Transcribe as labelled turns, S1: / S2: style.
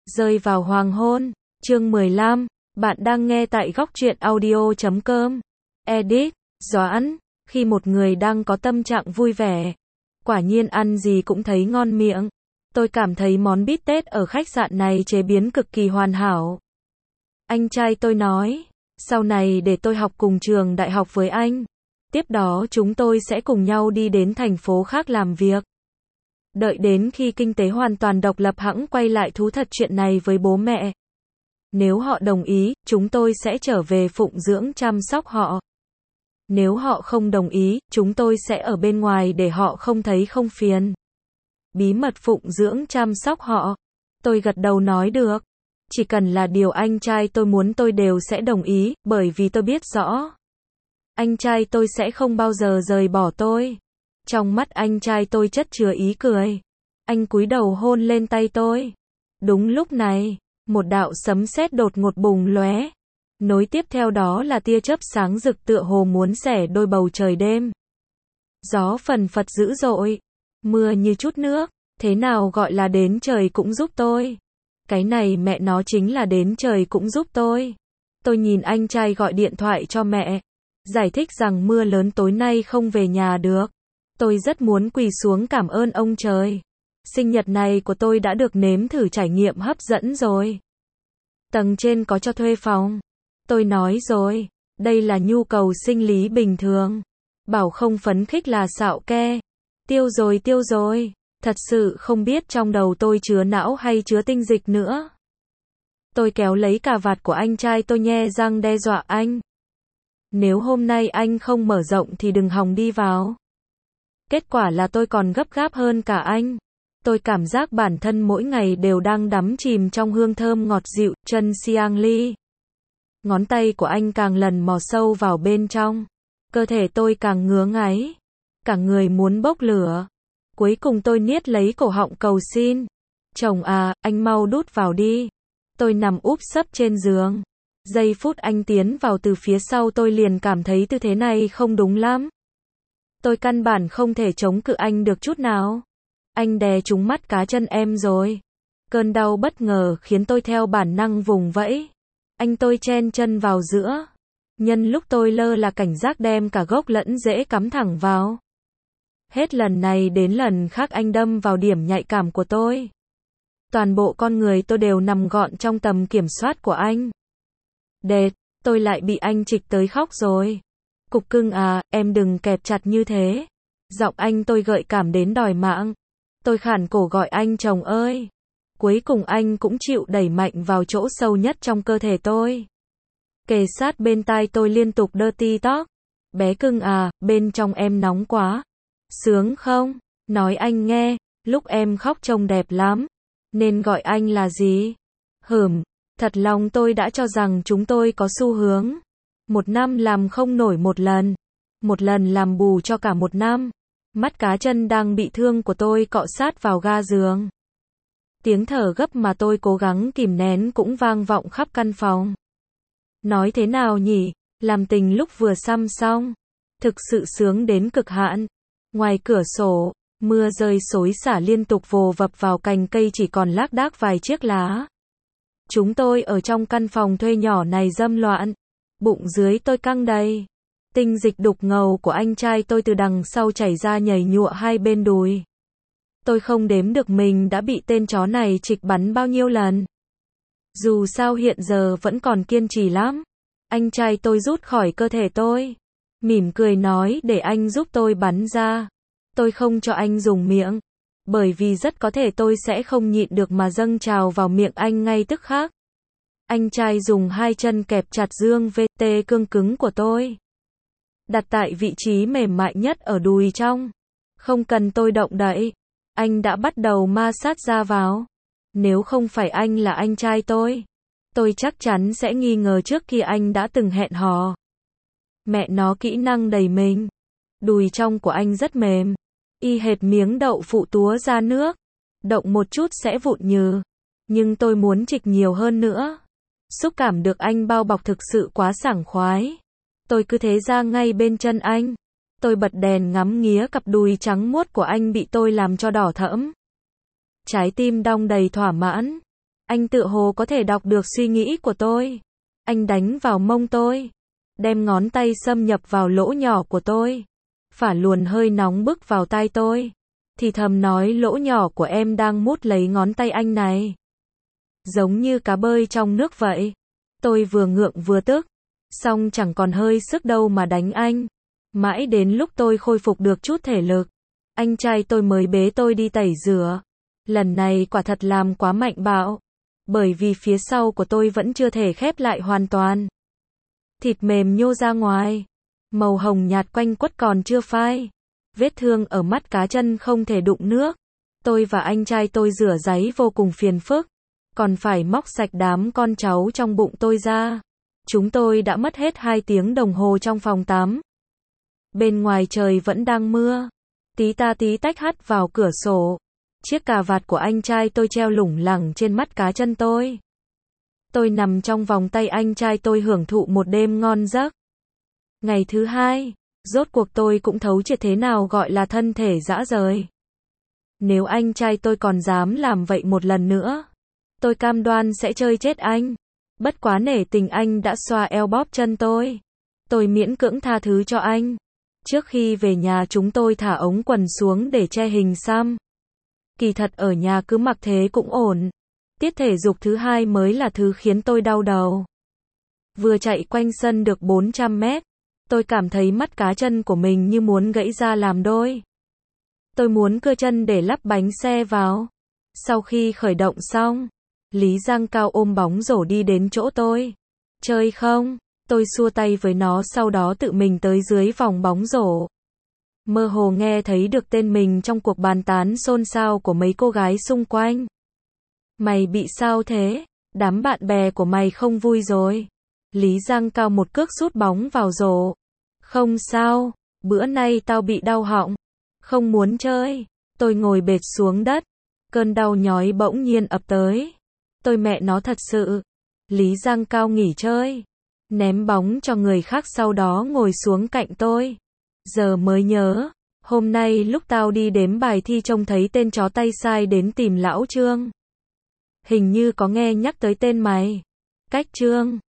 S1: Rơi vào hoàng hôn, chương 15, bạn đang nghe tại góc truyện audio.com. Edit, Doãn, khi một người đang có tâm trạng vui vẻ, quả nhiên ăn gì cũng thấy ngon miệng. Tôi cảm thấy món bít tết ở khách sạn này chế biến cực kỳ hoàn hảo. Anh trai tôi nói, sau này để tôi học cùng trường đại học với anh. Tiếp đó chúng tôi sẽ cùng nhau đi đến thành phố khác làm việc. Đợi đến khi kinh tế hoàn toàn độc lập hẵng quay lại thú thật chuyện này với bố mẹ. Nếu họ đồng ý, chúng tôi sẽ trở về phụng dưỡng chăm sóc họ. Nếu họ không đồng ý, chúng tôi sẽ ở bên ngoài để họ không thấy không phiền. Bí mật phụng dưỡng chăm sóc họ. Tôi gật đầu nói được. Chỉ cần là điều anh trai tôi muốn tôi đều sẽ đồng ý, bởi vì tôi biết rõ. Anh trai tôi sẽ không bao giờ rời bỏ tôi. Trong mắt anh trai tôi chất chứa ý cười. Anh cúi đầu hôn lên tay tôi. Đúng lúc này, một đạo sấm sét đột ngột bùng lóe. Nối tiếp theo đó là tia chớp sáng rực tựa hồ muốn xẻ đôi bầu trời đêm. Gió phần phật dữ dội. Mưa như chút nước. Thế nào gọi là đến trời cũng giúp tôi? Cái này mẹ nó chính là đến trời cũng giúp tôi. Tôi nhìn anh trai gọi điện thoại cho mẹ. Giải thích rằng mưa lớn tối nay không về nhà được. Tôi rất muốn quỳ xuống cảm ơn ông trời. Sinh nhật này của tôi đã được nếm thử trải nghiệm hấp dẫn rồi. Tầng trên có cho thuê phòng. Tôi nói rồi, đây là nhu cầu sinh lý bình thường. Bảo không phấn khích là xạo ke. Tiêu rồi. Thật sự không biết trong đầu tôi chứa não hay chứa tinh dịch nữa. Tôi kéo lấy cà vạt của anh trai tôi nhe răng đe dọa anh. Nếu hôm nay anh không mở rộng thì đừng hòng đi vào. Kết quả là tôi còn gấp gáp hơn cả anh. Tôi cảm giác bản thân mỗi ngày đều đang đắm chìm trong hương thơm ngọt dịu, chân xiang li. Ngón tay của anh càng lần mò sâu vào bên trong. Cơ thể tôi càng ngứa ngáy. Cả người muốn bốc lửa. Cuối cùng tôi niết lấy cổ họng cầu xin. Chồng à, anh mau đút vào đi. Tôi nằm úp sấp trên giường. Giây phút anh tiến vào từ phía sau tôi liền cảm thấy tư thế này không đúng lắm. Tôi căn bản không thể chống cự anh được chút nào. Anh đè trúng mắt cá chân em rồi. Cơn đau bất ngờ khiến tôi theo bản năng vùng vẫy. Anh tôi chen chân vào giữa. Nhân lúc tôi lơ là cảnh giác đem cả gốc lẫn rễ cắm thẳng vào. Hết lần này đến lần khác anh đâm vào điểm nhạy cảm của tôi. Toàn bộ con người tôi đều nằm gọn trong tầm kiểm soát của anh. Đệt, tôi lại bị anh trịch tới khóc rồi. Cục cưng à, em đừng kẹp chặt như thế. Giọng anh tôi gợi cảm đến đòi mạng. Tôi khản cổ gọi anh chồng ơi. Cuối cùng anh cũng chịu đẩy mạnh vào chỗ sâu nhất trong cơ thể tôi. Kề sát bên tai tôi liên tục dirty talk. Bé cưng à, bên trong em nóng quá. Sướng không? Nói anh nghe, lúc em khóc trông đẹp lắm. Nên gọi anh là gì? Thật lòng tôi đã cho rằng chúng tôi có xu hướng. Một năm làm không nổi một lần. Một lần làm bù cho cả một năm. Mắt cá chân đang bị thương của tôi cọ sát vào ga giường. Tiếng thở gấp mà tôi cố gắng kìm nén cũng vang vọng khắp căn phòng. Nói thế nào nhỉ? Làm tình lúc vừa xăm xong. Thực sự sướng đến cực hạn. Ngoài cửa sổ, mưa rơi xối xả liên tục vồ vập vào cành cây chỉ còn lác đác vài chiếc lá. Chúng tôi ở trong căn phòng thuê nhỏ này dâm loạn. Bụng dưới tôi căng đầy. Tinh dịch đục ngầu của anh trai tôi từ đằng sau chảy ra nhảy nhụa hai bên đùi. Tôi không đếm được mình đã bị tên chó này trịch bắn bao nhiêu lần. Dù sao hiện giờ vẫn còn kiên trì lắm. Anh trai tôi rút khỏi cơ thể tôi. Mỉm cười nói để anh giúp tôi bắn ra. Tôi không cho anh dùng miệng. Bởi vì rất có thể tôi sẽ không nhịn được mà dâng trào vào miệng anh ngay tức khắc. Anh trai dùng hai chân kẹp chặt dương VT cương cứng của tôi. Đặt tại vị trí mềm mại nhất ở đùi trong. Không cần tôi động đậy. Anh đã bắt đầu ma sát ra vào. Nếu không phải anh là anh trai tôi chắc chắn sẽ nghi ngờ trước khi anh đã từng hẹn hò. Mẹ nó kỹ năng đầy mình. Đùi trong của anh rất mềm. Y hệt miếng đậu phụ túa ra nước. Động một chút sẽ vụn nhừ. Nhưng tôi muốn trịch nhiều hơn nữa. Xúc cảm được anh bao bọc thực sự quá sảng khoái. Tôi cứ thế ra ngay bên chân anh. Tôi bật đèn ngắm nghía cặp đùi trắng muốt của anh bị tôi làm cho đỏ thẫm. Trái tim đong đầy thỏa mãn. Anh tựa hồ có thể đọc được suy nghĩ của tôi. Anh đánh vào mông tôi, đem ngón tay xâm nhập vào lỗ nhỏ của tôi, phả luồn hơi nóng bức vào tai tôi, thì thầm nói lỗ nhỏ của em đang mút lấy ngón tay anh này. Giống như cá bơi trong nước vậy. Tôi vừa ngượng vừa tức, song chẳng còn hơi sức đâu mà đánh anh. Mãi đến lúc tôi khôi phục được chút thể lực, anh trai tôi mới bế tôi đi tẩy rửa. Lần này quả thật làm quá mạnh bạo, bởi vì phía sau của tôi vẫn chưa thể khép lại hoàn toàn. Thịt mềm nhô ra ngoài, màu hồng nhạt quanh quất còn chưa phai. Vết thương ở mắt cá chân không thể đụng nước. Tôi và anh trai tôi rửa ráy vô cùng phiền phức, còn phải móc sạch đám con cháu trong bụng tôi ra. Chúng tôi đã mất hết 2 tiếng đồng hồ trong phòng tắm. Bên ngoài trời vẫn đang mưa, tí ta tí tách hắt vào cửa sổ. Chiếc cà vạt của anh trai tôi treo lủng lẳng trên mắt cá chân tôi. Tôi nằm trong vòng tay anh trai tôi hưởng thụ một đêm ngon giấc. Ngày thứ 2, rốt cuộc tôi cũng thấu triệt thế nào gọi là thân thể rã rời. Nếu anh trai tôi còn dám làm vậy một lần nữa, tôi cam đoan sẽ chơi chết anh. Bất quá nể tình anh đã xoa eo bóp chân tôi miễn cưỡng tha thứ cho anh. Trước khi về nhà chúng tôi thả ống quần xuống để che hình xăm. Kỳ thật ở nhà cứ mặc thế cũng ổn. Tiết thể dục thứ 2 mới là thứ khiến tôi đau đầu. Vừa chạy quanh sân được 400 mét, tôi cảm thấy mắt cá chân của mình như muốn gãy ra làm đôi. Tôi muốn cưa chân để lắp bánh xe vào. Sau khi khởi động xong, Lý Giang Cao ôm bóng rổ đi đến chỗ tôi. Chơi không? Tôi xua tay với nó, sau đó tự mình tới dưới vòng bóng rổ. Mơ hồ nghe thấy được tên mình trong cuộc bàn tán xôn xao của mấy cô gái xung quanh. Mày bị sao thế? Đám bạn bè của mày không vui rồi. Lý Giang Cao một cước sút bóng vào rổ. Không sao, bữa nay tao bị đau họng. Không muốn chơi. Tôi ngồi bệt xuống đất. Cơn đau nhói bỗng nhiên ập tới. Tôi mẹ nó thật sự. Lý Giang Cao nghỉ chơi, ném bóng cho người khác sau đó ngồi xuống cạnh tôi. Giờ mới nhớ, hôm nay lúc tao đi đếm bài thi trông thấy tên chó tay sai đến tìm lão Trương. Hình như có nghe nhắc tới tên mày. Cách Trương.